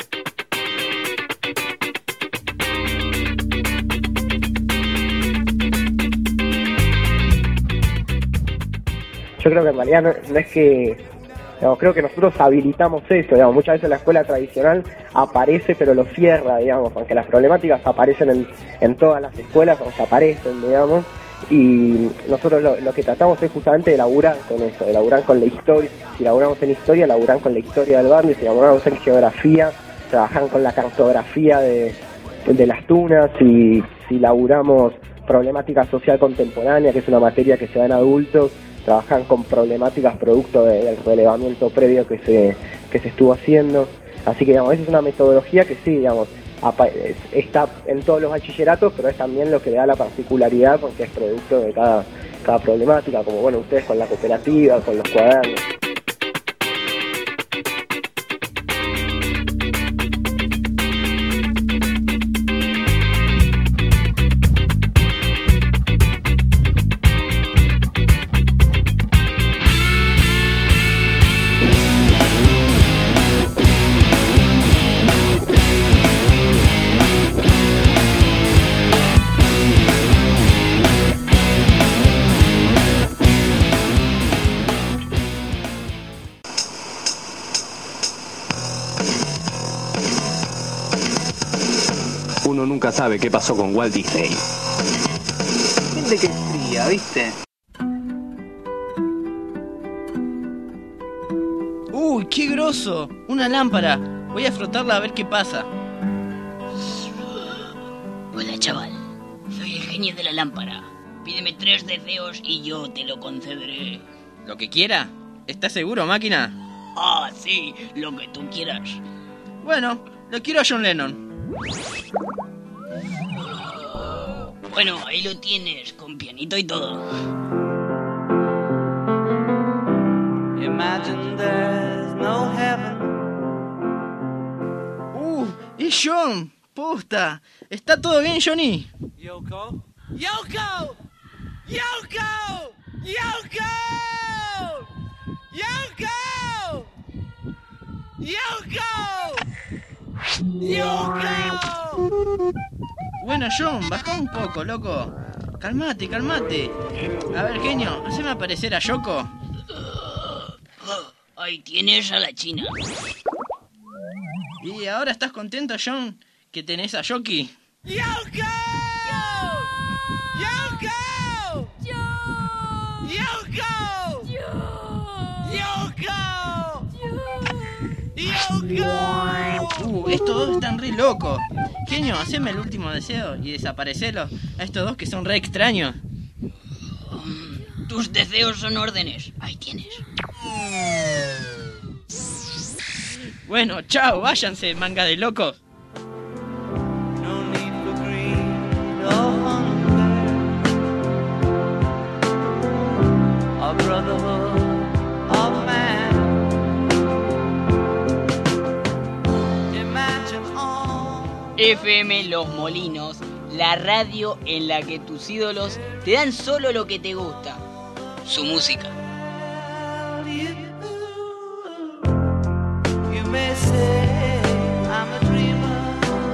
Yo creo que en realidad no, no es que, digamos, creo que nosotros habilitamos eso, digamos, muchas veces la escuela tradicional aparece pero lo cierra, digamos, aunque las problemáticas aparecen en, en todas las escuelas, o sea, aparecen, digamos, y nosotros lo, lo que tratamos es justamente de laburar con eso, de laburar con la historia. Si laburamos en historia, laburar con la historia del barrio, si laburamos en geografía, trabajar con la cartografía de, de las tunas, y si laburamos problemática social contemporánea, que es una materia que se da en adultos, trabajan con problemáticas producto de, del relevamiento previo que se, que se estuvo haciendo. Así que, digamos, esa es una metodología que sí, digamos, está en todos los bachilleratos, pero es también lo que le da la particularidad porque es producto de cada, cada problemática, como bueno, ustedes con la cooperativa, con los cuadernos. nunca sabe qué pasó con Walt Disney. Gente que es fría, ¿viste? ¡Uy, qué groso! Una lámpara. Voy a frotarla a ver qué pasa. Hola, chaval. Soy el genio de la lámpara. Pídeme tres deseos y yo te lo concederé. ¿Lo que quiera? ¿Estás seguro, máquina? Ah, sí, lo que tú quieras. Bueno, lo quiero a John Lennon. Bueno, ahí lo tienes, con pianito y todo. Imagine there's no heaven. Uh, es John. Posta. ¿Está todo bien, Johnny? Yoko? Yoko! Yoko! Yoko! Yoko! Yoko! Yoko! Bueno, John, baja un poco, loco. Calmate, calmate. A ver, genio, haceme aparecer a Yoko. Ahí tienes a la china. ¿Y ahora estás contento, John, que tenés a Yoki? ¡Yoko! ¡Yoko! ¡Yoko! ¡Yoko! ¡Yoko! Uh, estos dos están re locos. Genio, haceme el último deseo y desaparecelo a estos dos que son re extraños. Tus deseos son órdenes. Ahí tienes. Bueno, chao, váyanse, manga de locos. No need for greed or hunger, or brotherhood of man. Imagine all. F M Los Molinos, la radio en la que tus ídolos te dan solo lo que te gusta, su música. You may say I'm a dreamer,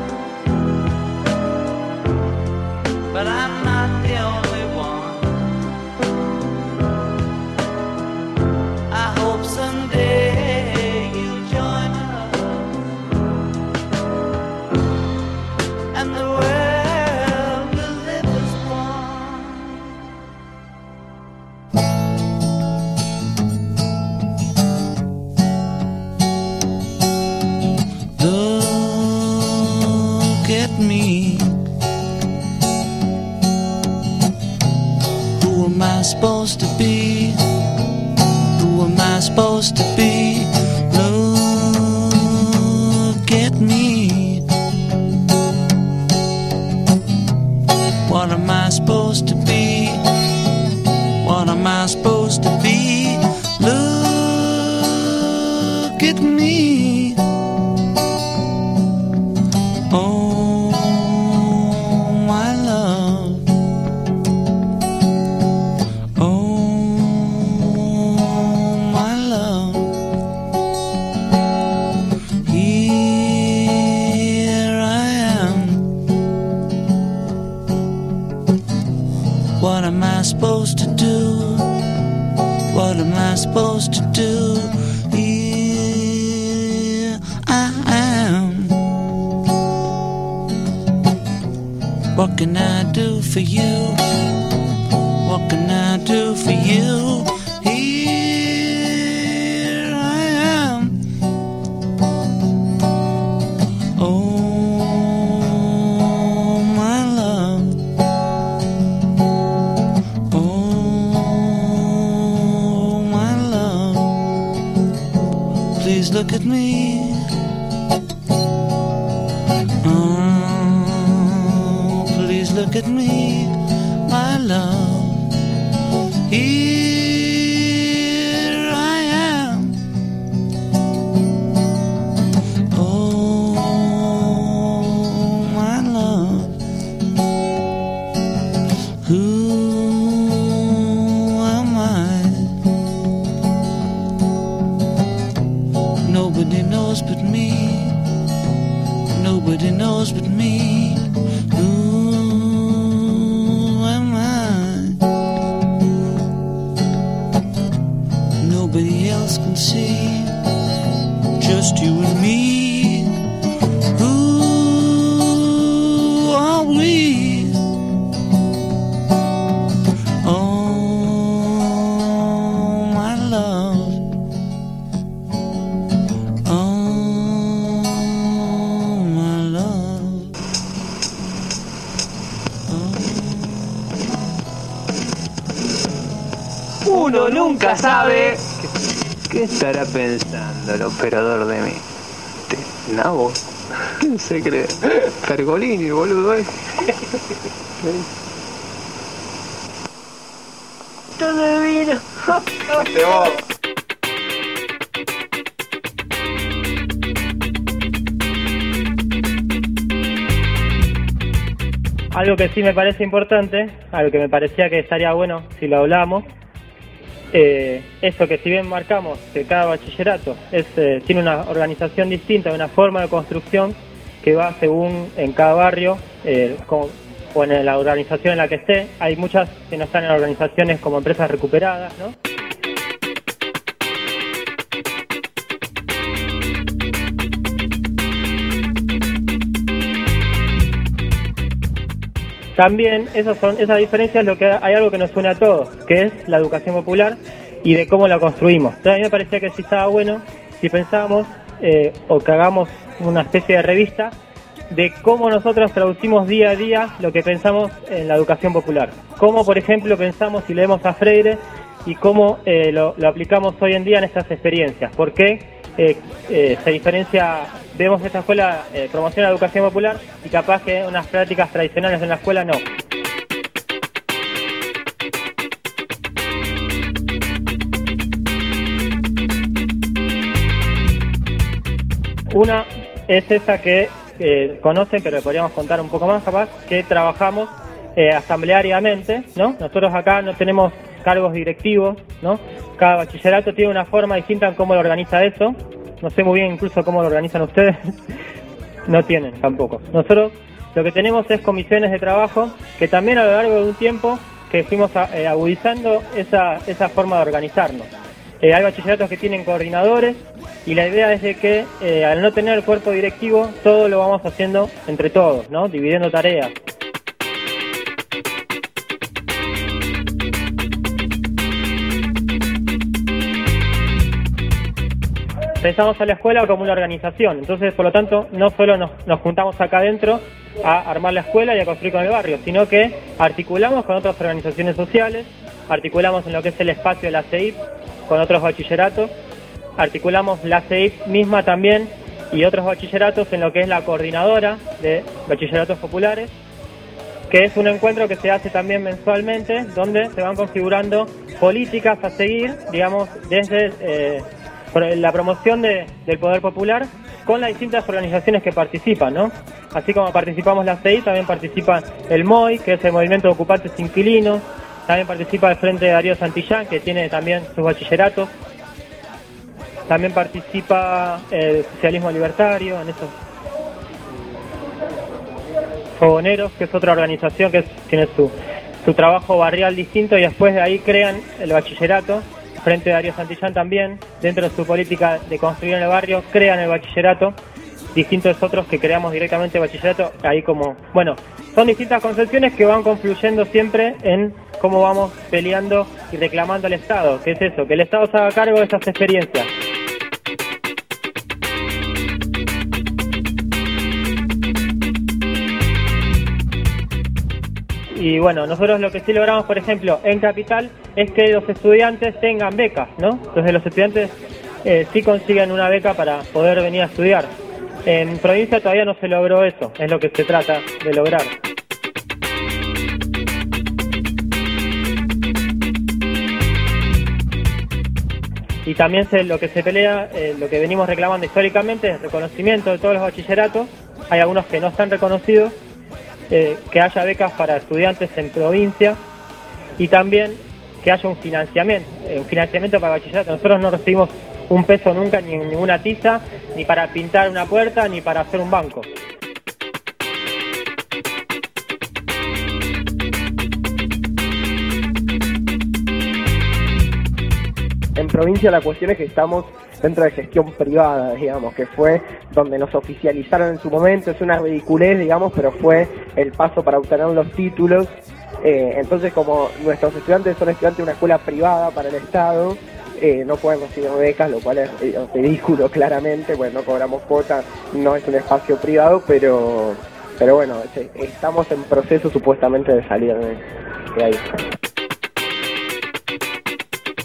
but I'm not the only one. I hope someday you'll join us, and the world will live as one. Look at me. Who am I supposed to be? Who am I supposed to be? Look at me. What am I supposed to be? What am I supposed to be? Look at me. Oh, my love. Oh, my love. Here I am. What am I supposed to do? What am I supposed to do? Here I am. What can I do for you? What can I do for you? Here I am. Oh, my love. Oh, my love. Please look at me. Look at me, my love. Here I am. Oh, my love. Who am I? Nobody knows but me. Nobody knows but me. Who Uno nunca sabe. ¿Qué estará pensando el operador de mí? ¿Este nabo? ¿Quién se cree? Pergolini, boludo, ¿eh? Todo vino. Te vos. Algo que sí me parece importante, algo que me parecía que estaría bueno si lo hablamos, eh, esto que si bien marcamos que cada bachillerato es, eh, tiene una organización distinta, una forma de construcción que va según en cada barrio eh, con, o en la organización en la que esté. Hay muchas que no están en organizaciones como empresas recuperadas, ¿no? También esas son esas diferencias, lo que hay algo que nos une a todos, que es la educación popular y de cómo la construimos. Entonces a mí me parecía que sí estaba bueno si pensábamos eh, o que hagamos una especie de revista de cómo nosotros traducimos día a día lo que pensamos en la educación popular. Cómo, por ejemplo, pensamos y leemos a Freire y cómo eh, lo, lo aplicamos hoy en día en estas experiencias. ¿Por qué? Eh, eh, se diferencia, vemos esta escuela eh, promociona la educación popular y capaz que unas prácticas tradicionales en la escuela no. Una es esa que eh, conocen, pero podríamos contar un poco más capaz, que trabajamos eh, asambleariamente, ¿no? Nosotros acá no tenemos cargos directivos, ¿no? Cada bachillerato tiene una forma distinta en cómo lo organiza eso. No sé muy bien incluso cómo lo organizan ustedes. No tienen tampoco. Nosotros lo que tenemos es comisiones de trabajo que también a lo largo de un tiempo que fuimos a, eh, agudizando esa, esa forma de organizarnos. Eh, hay bachilleratos que tienen coordinadores y la idea es de que eh, al no tener cuerpo directivo todo lo vamos haciendo entre todos, ¿no? Dividiendo tareas. Pensamos a la escuela como una organización, entonces por lo tanto no solo nos, nos juntamos acá adentro a armar la escuela y a construir con el barrio, sino que articulamos con otras organizaciones sociales, articulamos en lo que es el espacio de la C E I P con otros bachilleratos, articulamos la C E I P misma también y otros bachilleratos en lo que es la coordinadora de bachilleratos populares, que es un encuentro que se hace también mensualmente, donde se van configurando políticas a seguir, digamos, desde eh, la promoción de, del poder popular con las distintas organizaciones que participan, ¿no? Así como participamos la C E I, también participa el M O I, que es el Movimiento de Ocupantes Inquilinos, también participa el Frente de Darío Santillán, que tiene también sus bachilleratos, también participa el Socialismo Libertario, en esos Fogoneros, que es otra organización que es, tiene su, su trabajo barrial distinto y después de ahí crean el bachillerato. Frente de Darío Santillán también, dentro de su política de construir en el barrio, crean el bachillerato, distintos otros que creamos directamente el bachillerato, ahí como, bueno, son distintas concepciones que van confluyendo siempre en cómo vamos peleando y reclamando al Estado, que es eso, que el Estado se haga cargo de estas experiencias. Y bueno, nosotros lo que sí logramos, por ejemplo, en Capital, es que los estudiantes tengan becas, ¿no? Entonces los estudiantes eh, sí consiguen una beca para poder venir a estudiar. En provincia todavía no se logró eso, es lo que se trata de lograr. Y también se, lo que se pelea, eh, lo que venimos reclamando históricamente, es reconocimiento de todos los bachilleratos. Hay algunos que no están reconocidos. Eh, que haya becas para estudiantes en provincia y también que haya un financiamiento, eh, un financiamiento para bachillerato. Nosotros no recibimos un peso nunca, ni ninguna tiza, ni para pintar una puerta, ni para hacer un banco. En provincia la cuestión es que estamos dentro de gestión privada, digamos, que fue donde nos oficializaron en su momento. Es una ridiculez, digamos, pero fue el paso para obtener los títulos. Eh, entonces, como nuestros estudiantes son estudiantes de una escuela privada para el Estado, eh, no pueden recibir becas, lo cual es ridículo claramente. Bueno, no cobramos cuotas, no es un espacio privado, pero pero bueno, estamos en proceso supuestamente de salir de, de ahí.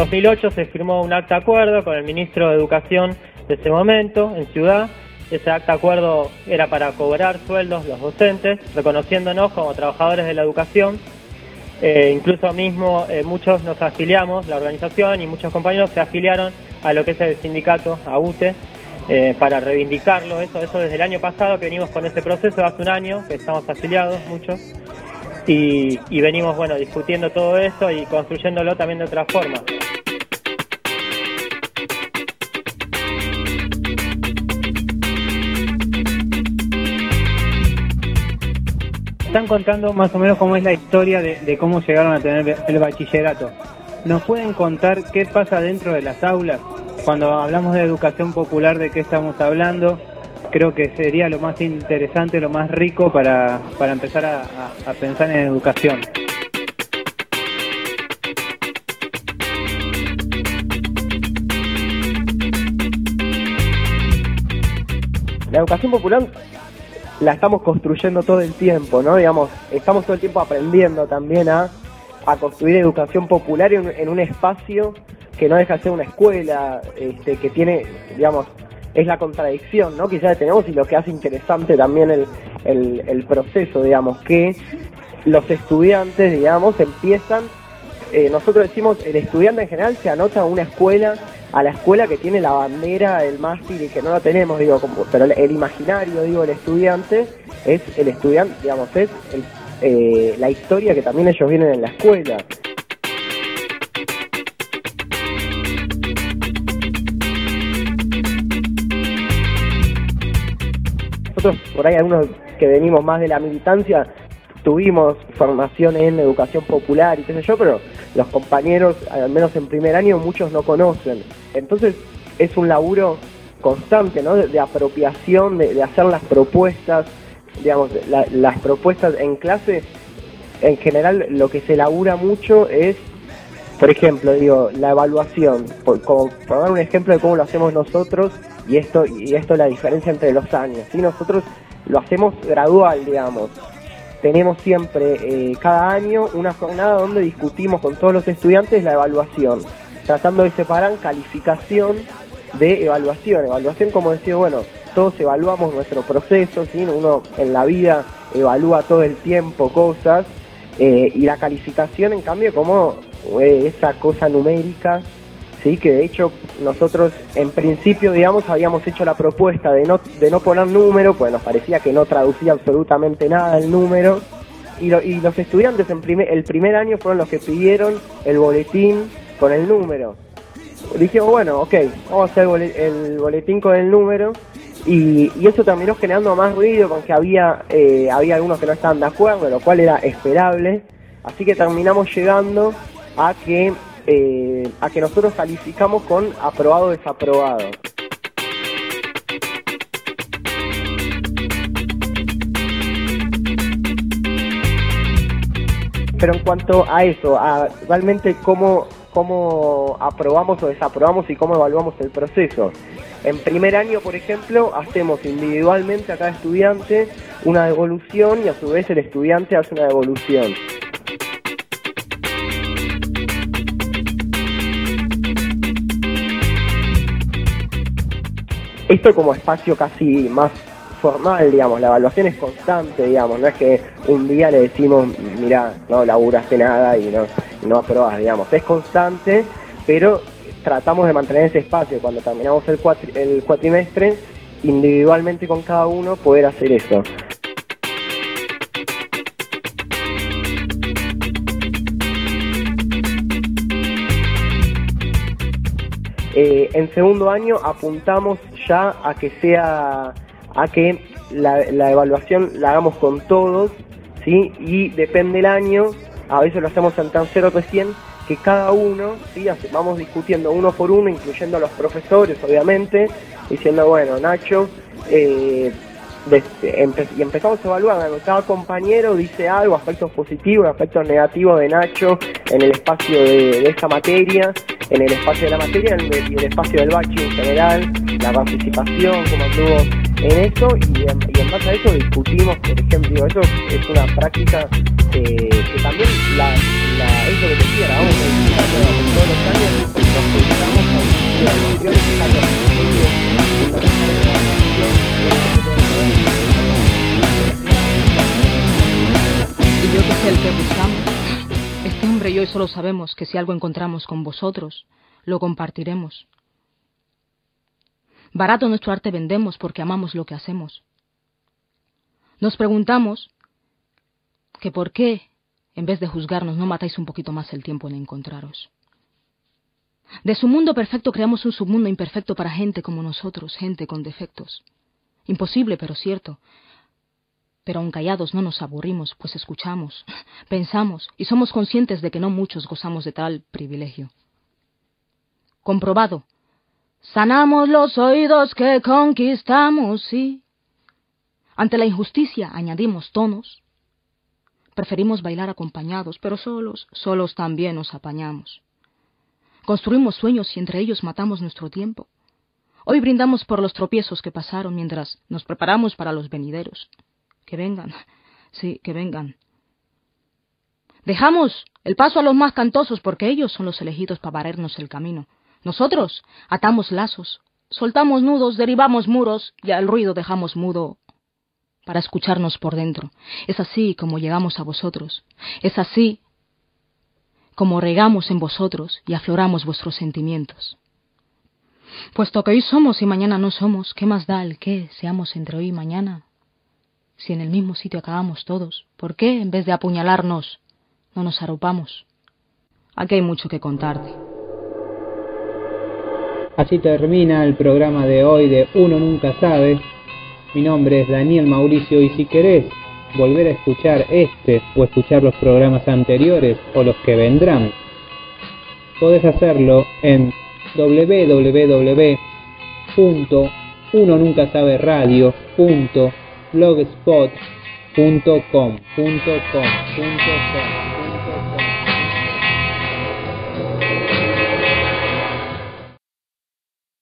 dos mil ocho se firmó un acta acuerdo con el ministro de Educación de ese momento en Ciudad. Ese acta acuerdo era para cobrar sueldos los docentes, reconociéndonos como trabajadores de la educación. Eh, incluso mismo eh, muchos nos afiliamos, la organización y muchos compañeros se afiliaron a lo que es el sindicato, a U T E, eh, para reivindicarlo. Eso, eso desde el año pasado que venimos con ese proceso, hace un año que estamos afiliados muchos. Y, y venimos, bueno, discutiendo todo esto y construyéndolo también de otra forma. Están contando más o menos cómo es la historia de, de cómo llegaron a tener el bachillerato. ¿Nos pueden contar qué pasa dentro de las aulas? Cuando hablamos de educación popular, ¿de qué estamos hablando? Creo que sería lo más interesante, lo más rico para, para empezar a, a, a pensar en educación. La educación popular la estamos construyendo todo el tiempo, ¿no? Digamos, estamos todo el tiempo aprendiendo también a, a construir educación popular en, en un espacio que no deja de ser una escuela, este, que tiene, digamos, es la contradicción, ¿no? Que ya tenemos y lo que hace interesante también el, el, el proceso, digamos, que los estudiantes, digamos, empiezan, eh, nosotros decimos, el estudiante en general se anota a una escuela, a la escuela que tiene la bandera, el mástil y que no la tenemos, digo, como, pero el, el imaginario, digo, el estudiante es el estudiante, digamos, es el, eh, la historia que también ellos vienen en la escuela. Nosotros, por ahí algunos que venimos más de la militancia, tuvimos formación en educación popular y qué sé yo, pero los compañeros, al menos en primer año, muchos no conocen. Entonces es un laburo constante, ¿no? De, de apropiación, de, de hacer las propuestas, digamos, la, las propuestas en clase. En general lo que se labura mucho es, por ejemplo, digo, la evaluación, por, como, por dar un ejemplo de cómo lo hacemos nosotros, y esto y esto es la diferencia entre los años, ¿sí? Nosotros lo hacemos gradual, digamos. Tenemos siempre, eh, cada año, una jornada donde discutimos con todos los estudiantes la evaluación, tratando de separar calificación de evaluación. Evaluación, como decía, bueno, todos evaluamos nuestro proceso, ¿sí? Uno en la vida evalúa todo el tiempo cosas, eh, y la calificación, en cambio, como eh, esa cosa numérica, sí, que de hecho nosotros en principio, digamos, habíamos hecho la propuesta de no de no poner número, pues nos parecía que no traducía absolutamente nada el número, y, lo, y los estudiantes en primer, el primer año fueron los que pidieron el boletín con el número. Dijimos, bueno, ok, vamos a hacer el, bolet, el boletín con el número, y, y eso terminó generando más ruido, con que había, eh, había algunos que no estaban de acuerdo, lo cual era esperable, así que terminamos llegando a que Eh, a que nosotros calificamos con aprobado o desaprobado. Pero en cuanto a eso, a realmente cómo, cómo aprobamos o desaprobamos y cómo evaluamos el proceso. En primer año, por ejemplo, hacemos individualmente a cada estudiante una devolución y a su vez el estudiante hace una devolución. Esto como espacio casi más formal, digamos, la evaluación es constante, digamos, no es que un día le decimos, mirá, no laburaste nada y no, no aprobás, digamos, es constante, pero tratamos de mantener ese espacio cuando terminamos el, cuatri el cuatrimestre, individualmente con cada uno poder hacer eso. Eh, en segundo año apuntamos ya a que sea, a que la, la evaluación la hagamos con todos, ¿sí? Y depende el año, a veces lo hacemos en tercero recién, que cada uno, ¿sí? Vamos discutiendo uno por uno, incluyendo a los profesores, obviamente, diciendo, bueno, Nacho, eh, de, empe y empezamos a evaluar, cada compañero dice algo, aspectos positivos, aspectos negativos de Nacho en el espacio de, de esa materia, en el espacio de la materia y en el espacio del bachi en general, la participación, cómo anduvo en eso, y en, y en base a eso discutimos, por ejemplo, eso es una práctica eh, que también la, la, eso que decía la onda, todos los años nos dedicamos a discutir a los guiones que están y yo que sé el que buscamos. Este hombre y yo solo sabemos que si algo encontramos con vosotros, lo compartiremos. Barato nuestro arte vendemos porque amamos lo que hacemos. Nos preguntamos que por qué, en vez de juzgarnos, no matáis un poquito más el tiempo en encontraros. De su mundo perfecto creamos un submundo imperfecto para gente como nosotros, gente con defectos. Imposible, pero cierto. Pero aun callados no nos aburrimos, pues escuchamos, pensamos y somos conscientes de que no muchos gozamos de tal privilegio. Comprobado. Sanamos los oídos que conquistamos, sí. Ante la injusticia añadimos tonos. Preferimos bailar acompañados, pero solos, solos también nos apañamos. Construimos sueños y entre ellos matamos nuestro tiempo. Hoy brindamos por los tropiezos que pasaron mientras nos preparamos para los venideros. Que vengan, sí, que vengan. Dejamos el paso a los más cantosos porque ellos son los elegidos para barrernos el camino. Nosotros atamos lazos, soltamos nudos, derribamos muros y al ruido dejamos mudo para escucharnos por dentro. Es así como llegamos a vosotros. Es así como regamos en vosotros y afloramos vuestros sentimientos. Puesto que hoy somos y mañana no somos, ¿qué más da el qué seamos entre hoy y mañana? Si en el mismo sitio acabamos todos, ¿por qué en vez de apuñalarnos no nos arropamos? Aquí hay mucho que contarte. Así termina el programa de hoy de Uno Nunca Sabe. Mi nombre es Daniel Mauricio y si querés volver a escuchar este o escuchar los programas anteriores o los que vendrán, podés hacerlo en doble u doble u doble u punto uno nunca sabe radio punto blogspot punto com punto com punto com